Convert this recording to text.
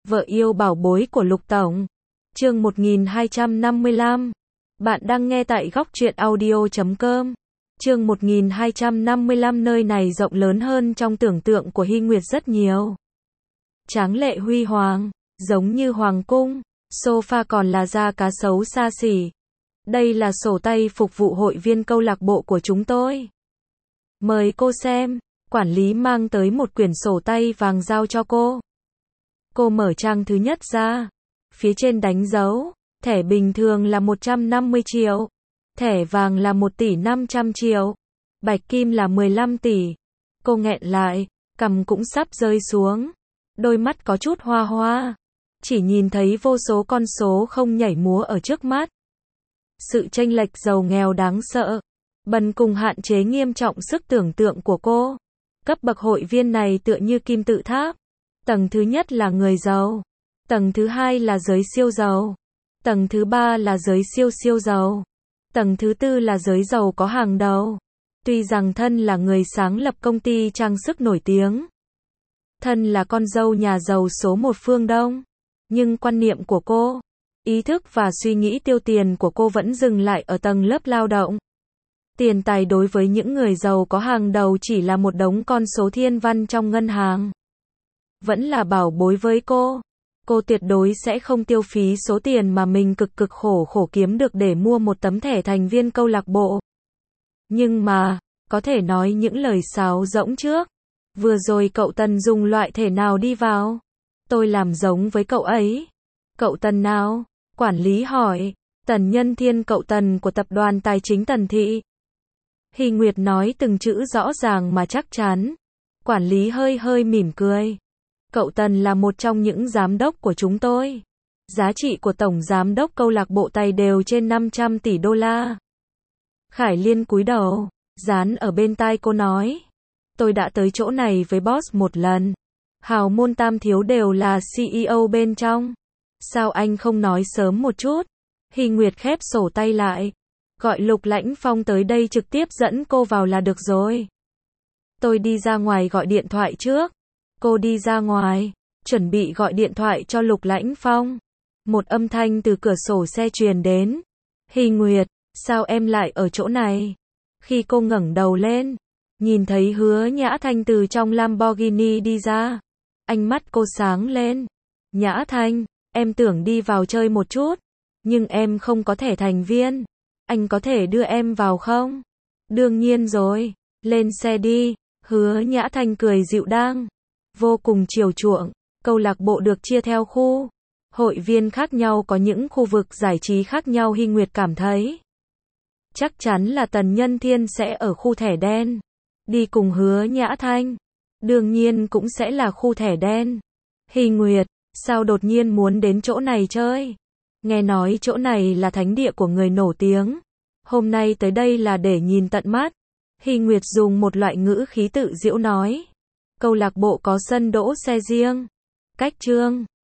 Vợ yêu bảo bối của Lục Tổng. Chương 1255. Bạn đang nghe tại góc truyện audio.com. Chương 1255. Nơi này rộng lớn hơn trong tưởng tượng của Hy Nguyệt rất nhiều. Tráng lệ huy hoàng, giống như hoàng cung. Sofa còn là da cá sấu xa xỉ. Đây là sổ tay phục vụ hội viên câu lạc bộ của chúng tôi. Mời cô xem. Quản lý mang tới một quyển sổ tay vàng giao cho cô. Cô mở trang thứ nhất ra. Phía trên đánh dấu, thẻ bình thường là 150 triệu. Thẻ vàng là 1 tỷ 500 triệu. Bạch kim là 15 tỷ. Cô nghẹn lại, cằm cũng sắp rơi xuống. Đôi mắt có chút hoa hoa. Chỉ nhìn thấy vô số con số không nhảy múa ở trước mắt. Sự chênh lệch giàu nghèo đáng sợ. Bần cùng hạn chế nghiêm trọng sức tưởng tượng của cô. Cấp bậc hội viên này tựa như kim tự tháp. Tầng thứ nhất là người giàu. Tầng thứ hai là giới siêu giàu. Tầng thứ ba là giới siêu siêu giàu. Tầng thứ tư là giới giàu có hàng đầu. Tuy rằng thân là người sáng lập công ty trang sức nổi tiếng. Thân là con dâu nhà giàu số 1 phương Đông. Nhưng quan niệm của cô, ý thức và suy nghĩ tiêu tiền của cô vẫn dừng lại ở tầng lớp lao động. Tiền tài đối với những người giàu có hàng đầu chỉ là một đống con số thiên văn trong ngân hàng. Vẫn là bảo bối với cô. Cô tuyệt đối sẽ không tiêu phí số tiền mà mình cực khổ kiếm được để mua một tấm thẻ thành viên câu lạc bộ. Nhưng mà, có thể nói những lời sáo rỗng trước. Vừa rồi cậu Tần dùng loại thẻ nào đi vào? Tôi làm giống với cậu ấy. Cậu Tần nào? Quản lý hỏi. Tần Nhân Thiên, cậu Tần của tập đoàn tài chính Tần Thị. Hy Nguyệt nói từng chữ rõ ràng mà chắc chắn. Quản lý hơi mỉm cười. Cậu Tần là một trong những giám đốc của chúng tôi. Giá trị của tổng giám đốc câu lạc bộ tài đều trên 500 tỷ đô la. Khải Liên cúi đầu, dán ở bên tai cô nói. Tôi đã tới chỗ này với boss một lần. Hào môn tam thiếu đều là CEO bên trong. Sao anh không nói sớm một chút? Hy Nguyệt khép sổ tay lại. Gọi Lục Lãnh Phong tới đây trực tiếp dẫn cô vào là được rồi. Tôi đi ra ngoài gọi điện thoại trước. Cô đi ra ngoài, chuẩn bị gọi điện thoại cho Lục Lãnh Phong. Một âm thanh từ cửa sổ xe truyền đến. Hy Nguyệt, sao em lại ở chỗ này? Khi cô ngẩng đầu lên, nhìn thấy Hứa Nhã Thanh từ trong Lamborghini đi ra. Ánh mắt cô sáng lên. Nhã Thanh, em tưởng đi vào chơi một chút. Nhưng em không có thẻ thành viên. Anh có thể đưa em vào không? Đương nhiên rồi, lên xe đi. Hứa Nhã Thanh cười dịu dàng. Vô cùng chiều chuộng. Câu lạc bộ được chia theo khu. Hội viên khác nhau có những khu vực giải trí khác nhau. Hy Nguyệt cảm thấy chắc chắn là Tần Nhân Thiên sẽ ở khu thẻ đen. Đi cùng Hứa Nhã Thanh. Đương nhiên cũng sẽ là khu thẻ đen. Hy Nguyệt, sao đột nhiên muốn đến chỗ này chơi? Nghe nói chỗ này là thánh địa của người nổi tiếng. Hôm nay tới đây là để nhìn tận mắt. Hy Nguyệt dùng một loại ngữ khí tự giễu nói. Câu lạc bộ có sân đỗ xe riêng. Cách Trương